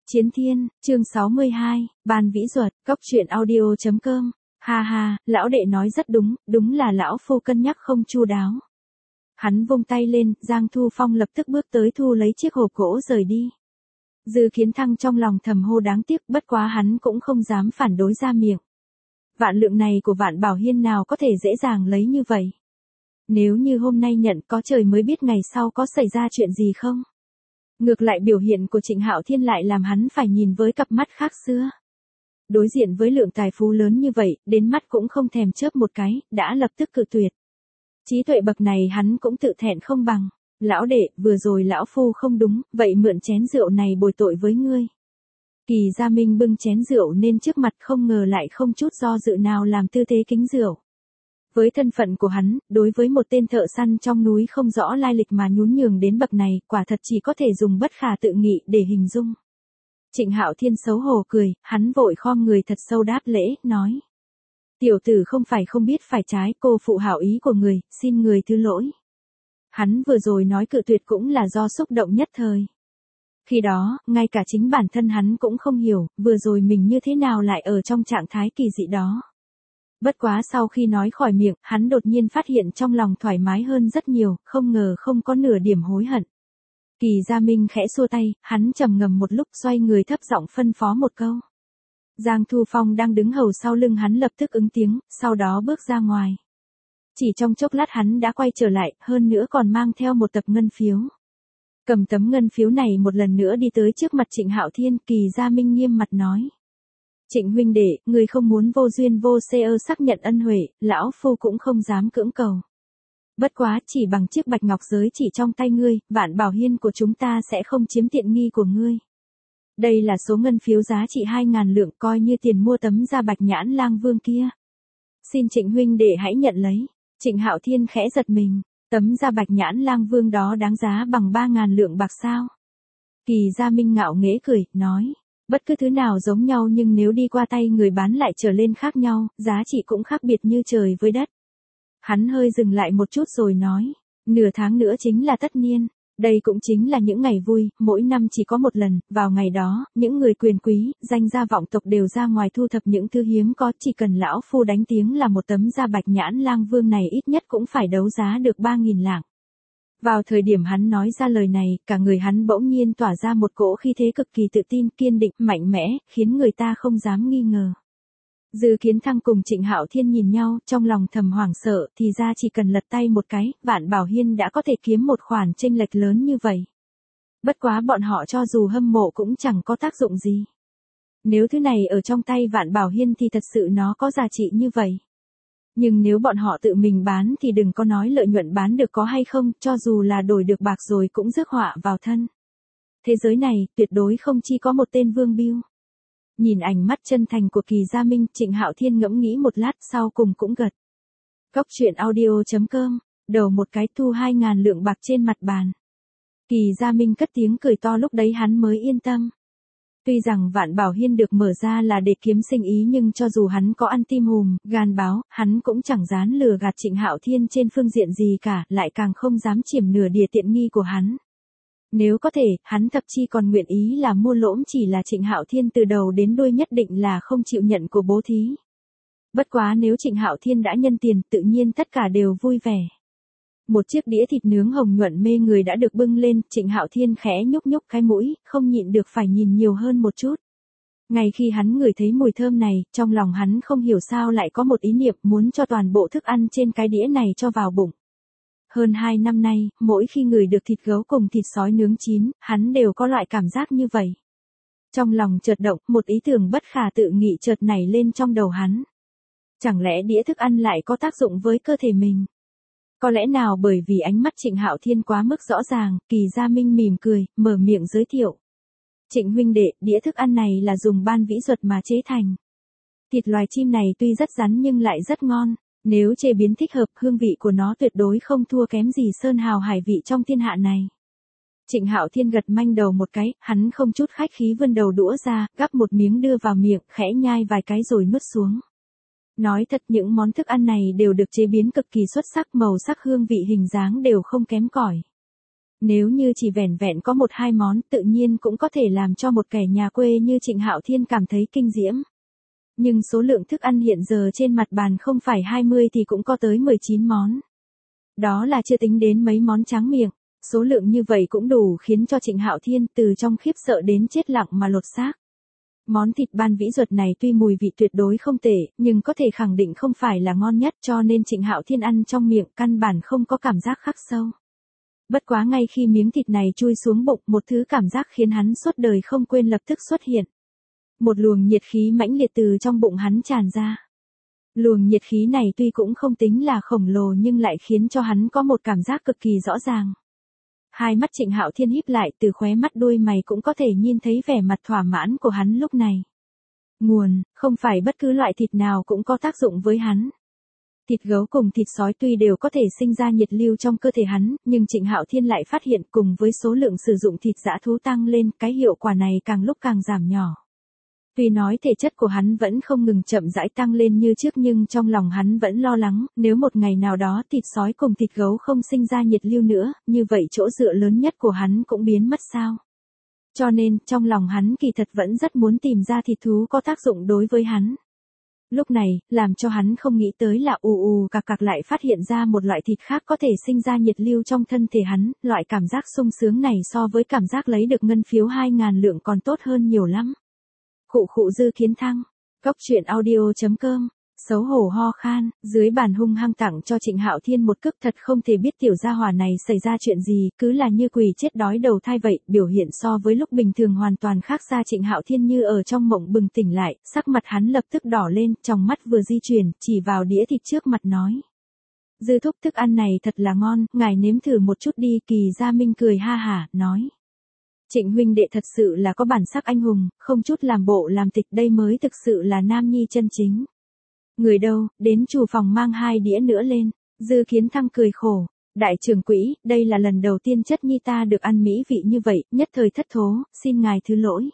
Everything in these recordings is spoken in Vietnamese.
Chiến Thiên, chương 62, Ban Vĩ Duật, Cốc truyện audio.com. Ha ha, lão đệ nói rất đúng, đúng là lão phu cân nhắc không chu đáo. Hắn vung tay lên, Giang Thu Phong lập tức bước tới thu lấy chiếc hộp gỗ rời đi. Dư Kiến Thăng trong lòng thầm hô đáng tiếc, bất quá hắn cũng không dám phản đối ra miệng. Vạn lượng này của Vạn Bảo Hiên nào có thể dễ dàng lấy như vậy. Nếu như hôm nay nhận, có trời mới biết ngày sau có xảy ra chuyện gì không. Ngược lại biểu hiện của Trịnh Hạo Thiên lại làm hắn phải nhìn với cặp mắt khác xưa. Đối diện với lượng tài phú lớn như vậy, đến mắt cũng không thèm chớp một cái, đã lập tức cự tuyệt. Trí tuệ bậc này hắn cũng tự thẹn không bằng. Lão đệ, vừa rồi lão phu không đúng, vậy mượn chén rượu này bồi tội với ngươi. Kỳ Gia Minh bưng chén rượu nên trước mặt không ngờ lại không chút do dự nào làm tư thế kính rượu. Với thân phận của hắn, đối với một tên thợ săn trong núi không rõ lai lịch mà nhún nhường đến bậc này, quả thật chỉ có thể dùng bất khả tự nghị để hình dung. Trịnh Hạo Thiên xấu hổ cười, hắn vội khom người thật sâu đáp lễ, nói. Tiểu tử không phải không biết phải trái, cô phụ hảo ý của người, xin người thứ lỗi. Hắn vừa rồi nói cự tuyệt cũng là do xúc động nhất thời. Khi đó, ngay cả chính bản thân hắn cũng không hiểu, vừa rồi mình như thế nào lại ở trong trạng thái kỳ dị đó. Bất quá sau khi nói khỏi miệng, hắn đột nhiên phát hiện trong lòng thoải mái hơn rất nhiều, không ngờ không có nửa điểm hối hận. Kỳ Gia Minh khẽ xua tay, hắn trầm ngâm một lúc xoay người thấp giọng phân phó một câu. Giang Thu Phong đang đứng hầu sau lưng hắn lập tức ứng tiếng, sau đó bước ra ngoài. Chỉ trong chốc lát hắn đã quay trở lại, hơn nữa còn mang theo một tập ngân phiếu. Cầm tấm ngân phiếu này một lần nữa đi tới trước mặt Trịnh Hạo Thiên, Kỳ Gia Minh nghiêm mặt nói. Trịnh huynh đệ, người không muốn vô duyên vô cớ xác nhận ân huệ, lão phu cũng không dám cưỡng cầu. Bất quá chỉ bằng chiếc bạch ngọc giới chỉ trong tay ngươi, Vạn Bảo Hiên của chúng ta sẽ không chiếm tiện nghi của ngươi. Đây là số ngân phiếu giá trị 2.000 lượng coi như tiền mua tấm da bạch nhãn lang vương kia. Xin Trịnh huynh đệ hãy nhận lấy. Trịnh Hạo Thiên khẽ giật mình, tấm da bạch nhãn lang vương đó đáng giá bằng 3.000 lượng bạc sao? Kỳ Gia Minh ngạo nghễ cười, nói. Bất cứ thứ nào giống nhau nhưng nếu đi qua tay người bán lại trở lên khác nhau, giá trị cũng khác biệt như trời với đất. Hắn hơi dừng lại một chút rồi nói, nửa tháng nữa chính là tất niên, đây cũng chính là những ngày vui, mỗi năm chỉ có một lần, vào ngày đó, những người quyền quý, danh gia vọng tộc đều ra ngoài thu thập những thứ hiếm có, chỉ cần lão phu đánh tiếng là một tấm da bạch nhãn lang vương này ít nhất cũng phải đấu giá được 3.000 lạng. Vào thời điểm hắn nói ra lời này, cả người hắn bỗng nhiên tỏa ra một cỗ khí thế cực kỳ tự tin, kiên định, mạnh mẽ, khiến người ta không dám nghi ngờ. Dư Kiến Thăng cùng Trịnh Hạo Thiên nhìn nhau, trong lòng thầm hoảng sợ, thì ra chỉ cần lật tay một cái, Vạn Bảo Hiên đã có thể kiếm một khoản chênh lệch lớn như vậy. Bất quá bọn họ cho dù hâm mộ cũng chẳng có tác dụng gì. Nếu thứ này ở trong tay Vạn Bảo Hiên thì thật sự nó có giá trị như vậy. Nhưng nếu bọn họ tự mình bán thì đừng có nói lợi nhuận bán được có hay không, cho dù là đổi được bạc rồi cũng rước họa vào thân. Thế giới này, tuyệt đối không chỉ có một tên Vương Bưu. Nhìn ánh mắt chân thành của Kỳ Gia Minh, Trịnh Hạo Thiên ngẫm nghĩ một lát sau cùng cũng gật. Cốc truyện audio.com, đầu một cái thu 2.000 lượng bạc trên mặt bàn. Kỳ Gia Minh cất tiếng cười to, lúc đấy hắn mới yên tâm. Tuy rằng Vạn Bảo Hiên được mở ra là để kiếm sinh ý nhưng cho dù hắn có ăn tim hùm, gan báo, hắn cũng chẳng dám lừa gạt Trịnh Hạo Thiên trên phương diện gì cả, lại càng không dám chiếm nửa đìa tiện nghi của hắn. Nếu có thể, hắn thậm chí còn nguyện ý là mua lỗm, chỉ là Trịnh Hạo Thiên từ đầu đến đuôi nhất định là không chịu nhận của bố thí. Bất quá nếu Trịnh Hạo Thiên đã nhân tiền, tự nhiên tất cả đều vui vẻ. Một chiếc đĩa thịt nướng hồng nhuận mê người đã được bưng lên, Trịnh Hạo Thiên khẽ nhúc nhúc cái mũi, không nhịn được phải nhìn nhiều hơn một chút. Ngay khi hắn ngửi thấy mùi thơm này, trong lòng hắn không hiểu sao lại có một ý niệm muốn cho toàn bộ thức ăn trên cái đĩa này cho vào bụng. Hơn 2 năm nay, mỗi khi ngửi được thịt gấu cùng thịt sói nướng chín, hắn đều có loại cảm giác như vậy. Trong lòng chợt động, một ý tưởng bất khả tự nghị chợt nảy lên trong đầu hắn. Chẳng lẽ đĩa thức ăn lại có tác dụng với cơ thể mình? Có lẽ nào bởi vì ánh mắt Trịnh Hạo Thiên quá mức rõ ràng, Kỳ Gia Minh mỉm cười, mở miệng giới thiệu. Trịnh huynh đệ, đĩa thức ăn này là dùng Ban Vĩ Duật mà chế thành. Thịt loài chim này tuy rất rắn nhưng lại rất ngon. Nếu chế biến thích hợp, hương vị của nó tuyệt đối không thua kém gì sơn hào hải vị trong thiên hạ này. Trịnh Hạo Thiên gật manh đầu một cái, hắn không chút khách khí vươn đầu đũa ra, gắp một miếng đưa vào miệng, khẽ nhai vài cái rồi nuốt xuống. Nói thật, những món thức ăn này đều được chế biến cực kỳ xuất sắc, màu sắc hương vị hình dáng đều không kém cỏi. Nếu như chỉ vẻn vẹn có một hai món tự nhiên cũng có thể làm cho một kẻ nhà quê như Trịnh Hạo Thiên cảm thấy kinh diễm. Nhưng số lượng thức ăn hiện giờ trên mặt bàn không phải 20 thì cũng có tới 19 món. Đó là chưa tính đến mấy món tráng miệng. Số lượng như vậy cũng đủ khiến cho Trịnh Hạo Thiên từ trong khiếp sợ đến chết lặng mà lột xác. Món thịt ban vĩ ruột này tuy mùi vị tuyệt đối không tệ, nhưng có thể khẳng định không phải là ngon nhất cho nên Trịnh Hạo Thiên ăn trong miệng căn bản không có cảm giác khắc sâu. Bất quá ngay khi miếng thịt này chui xuống bụng, một thứ cảm giác khiến hắn suốt đời không quên lập tức xuất hiện. Một luồng nhiệt khí mãnh liệt từ trong bụng hắn tràn ra. Luồng nhiệt khí này tuy cũng không tính là khổng lồ nhưng lại khiến cho hắn có một cảm giác cực kỳ rõ ràng. Hai mắt Trịnh Hạo Thiên híp lại, từ khóe mắt đuôi mày cũng có thể nhìn thấy vẻ mặt thỏa mãn của hắn lúc này. Nguồn, không phải bất cứ loại thịt nào cũng có tác dụng với hắn. Thịt gấu cùng thịt sói tuy đều có thể sinh ra nhiệt lưu trong cơ thể hắn, nhưng Trịnh Hạo Thiên lại phát hiện cùng với số lượng sử dụng thịt dã thú tăng lên, cái hiệu quả này càng lúc càng giảm nhỏ. Tuy nói thể chất của hắn vẫn không ngừng chậm rãi tăng lên như trước nhưng trong lòng hắn vẫn lo lắng, nếu một ngày nào đó thịt sói cùng thịt gấu không sinh ra nhiệt lưu nữa, như vậy chỗ dựa lớn nhất của hắn cũng biến mất sao. Cho nên, trong lòng hắn kỳ thật vẫn rất muốn tìm ra thịt thú có tác dụng đối với hắn. Lúc này, làm cho hắn không nghĩ tới là cạc cạc lại phát hiện ra một loại thịt khác có thể sinh ra nhiệt lưu trong thân thể hắn, loại cảm giác sung sướng này so với cảm giác lấy được ngân phiếu 2.000 lượng còn tốt hơn nhiều lắm. Khụ Dư Kiến Thăng, Cốc Truyện Audio.com, xấu hổ ho khan, dưới bàn hung hăng tặng cho Trịnh Hạo Thiên một cước, thật không thể biết tiểu gia hỏa này xảy ra chuyện gì, cứ là như quỷ chết đói đầu thai vậy, biểu hiện so với lúc bình thường hoàn toàn khác xa. Trịnh Hạo Thiên như ở trong mộng bừng tỉnh lại, sắc mặt hắn lập tức đỏ lên, trong mắt vừa di chuyển, chỉ vào đĩa thịt trước mặt nói. Dư thúc, thức ăn này thật là ngon, ngài nếm thử một chút đi. Kỳ Gia Minh cười ha hả, nói. Trịnh huynh đệ thật sự là có bản sắc anh hùng, không chút làm bộ làm tịch, đây mới thực sự là nam nhi chân chính. Người đâu, đến chủ phòng mang 2 đĩa nữa lên. Dư Kiến Thăng cười khổ. Đại trưởng quỹ, đây là lần đầu tiên chất nhi ta được ăn mỹ vị như vậy, nhất thời thất thố, xin ngài thứ lỗi.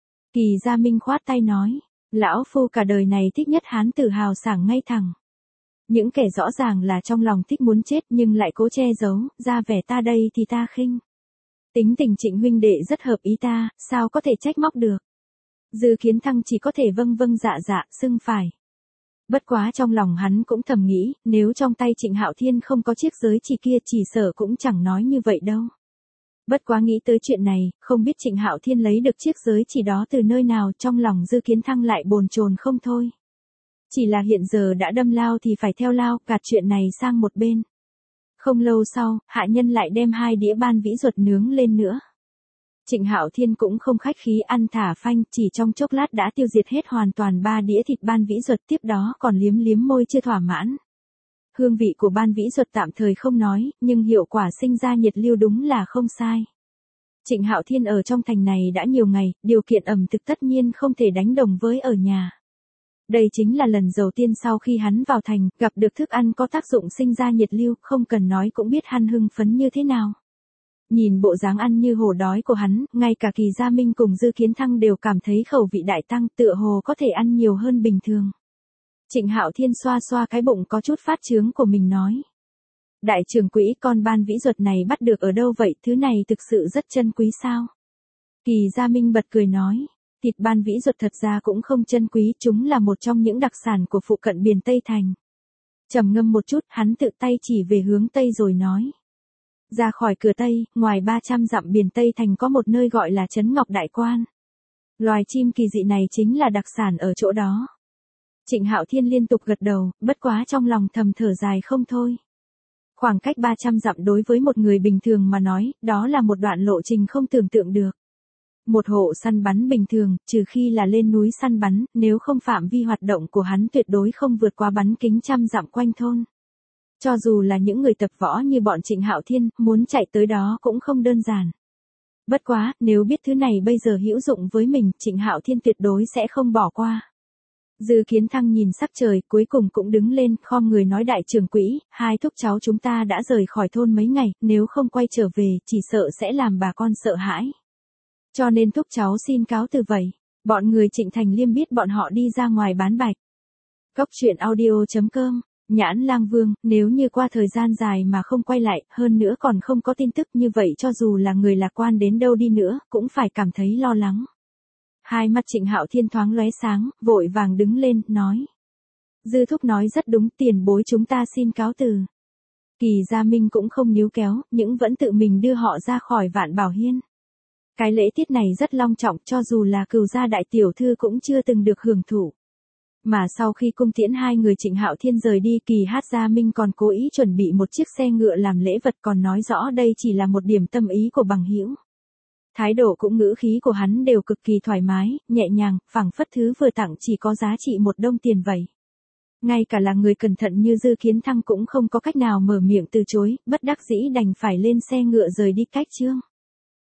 Kỳ Gia Minh khoát tay nói. Lão phu cả đời này thích nhất hán tử hào sảng ngay thẳng. Những kẻ rõ ràng là trong lòng thích muốn chết nhưng lại cố che giấu, ra vẻ ta đây thì ta khinh. Tính tình Trịnh huynh đệ rất hợp ý ta, sao có thể trách móc được. Dư Kiến Thăng chỉ có thể vâng dạ, xưng phải. Bất quá trong lòng hắn cũng thầm nghĩ, nếu trong tay Trịnh Hạo Thiên không có chiếc giới chỉ kia chỉ sợ cũng chẳng nói như vậy đâu. Bất quá nghĩ tới chuyện này, không biết Trịnh Hạo Thiên lấy được chiếc giới chỉ đó từ nơi nào, trong lòng Dư Kiến Thăng lại bồn chồn không thôi. Chỉ là hiện giờ đã đâm lao thì phải theo lao, gạt chuyện này sang một bên. Không lâu sau, hạ nhân lại đem 2 đĩa ban vĩ ruột nướng lên nữa. Trịnh Hạo Thiên cũng không khách khí ăn thả phanh, chỉ trong chốc lát đã tiêu diệt hết hoàn toàn 3 đĩa thịt ban vĩ ruột, tiếp đó còn liếm môi chưa thỏa mãn. Hương vị của ban vĩ ruột tạm thời không nói, nhưng hiệu quả sinh ra nhiệt lưu đúng là không sai. Trịnh Hạo Thiên ở trong thành này đã nhiều ngày, điều kiện ẩm thực tất nhiên không thể đánh đồng với ở nhà. Đây chính là lần đầu tiên sau khi hắn vào thành, gặp được thức ăn có tác dụng sinh ra nhiệt lưu, không cần nói cũng biết hắn hưng phấn như thế nào. Nhìn bộ dáng ăn như hổ đói của hắn, ngay cả Kỳ Gia Minh cùng Dư Kiến Thăng đều cảm thấy khẩu vị đại tăng, tựa hồ có thể ăn nhiều hơn bình thường. Trịnh Hạo Thiên xoa xoa cái bụng có chút phát chướng của mình nói. Đại trưởng quỹ, con ban vĩ ruột này bắt được ở đâu vậy, thứ này thực sự rất chân quý sao? Kỳ Gia Minh bật cười nói. Thịt ban vĩ ruột thật ra cũng không chân quý, chúng là một trong những đặc sản của phụ cận biển Tây Thành. Trầm ngâm một chút, hắn tự tay chỉ về hướng Tây rồi nói. Ra khỏi cửa Tây, ngoài 300 dặm biển Tây Thành có một nơi gọi là Trấn Ngọc Đại Quan. Loài chim kỳ dị này chính là đặc sản ở chỗ đó. Trịnh Hạo Thiên liên tục gật đầu, bất quá trong lòng thầm thở dài không thôi. Khoảng cách 300 dặm đối với một người bình thường mà nói, đó là một đoạn lộ trình không tưởng tượng được. Một hộ săn bắn bình thường, trừ khi là lên núi săn bắn, nếu không phạm vi hoạt động của hắn tuyệt đối không vượt qua bắn kính 100 dặm quanh thôn. Cho dù là những người tập võ như bọn Trịnh Hạo Thiên, muốn chạy tới đó cũng không đơn giản. Bất quá, nếu biết thứ này bây giờ hữu dụng với mình, Trịnh Hạo Thiên tuyệt đối sẽ không bỏ qua. Dư Kiến Thăng nhìn sắc trời, cuối cùng cũng đứng lên, khom người nói đại trưởng quỹ, 2 thúc cháu chúng ta đã rời khỏi thôn mấy ngày, nếu không quay trở về, chỉ sợ sẽ làm bà con sợ hãi. Cho nên thúc cháu xin cáo từ vậy. Bọn người Trịnh Thành Liêm biết bọn họ đi ra ngoài bán bạch. Cốc Truyện Audio.com Nhãn Lang Vương, nếu như qua thời gian dài mà không quay lại, hơn nữa còn không có tin tức như vậy cho dù là người lạc quan đến đâu đi nữa, cũng phải cảm thấy lo lắng. Hai mắt Trịnh Hạo Thiên thoáng lóe sáng, vội vàng đứng lên, nói. Dư thúc nói rất đúng, tiền bối chúng ta xin cáo từ. Kỳ Gia Minh cũng không níu kéo, nhưng vẫn tự mình đưa họ ra khỏi Vạn Bảo Hiên. Cái lễ tiết này rất long trọng, cho dù là Cửu gia đại tiểu thư cũng chưa từng được hưởng thụ. Mà sau khi cung tiễn hai người Trịnh Hạo Thiên rời đi, Kỳ Hát Gia Minh còn cố ý chuẩn bị một chiếc xe ngựa làm lễ vật, còn nói rõ đây chỉ là một điểm tâm ý của bằng hữu. Thái độ cũng ngữ khí của hắn đều cực kỳ thoải mái, nhẹ nhàng, phảng phất thứ vừa tặng chỉ có giá trị một đồng tiền vậy. Ngay cả là người cẩn thận như Dư Kiến Thăng cũng không có cách nào mở miệng từ chối, bất đắc dĩ đành phải lên xe ngựa rời đi cách Trương.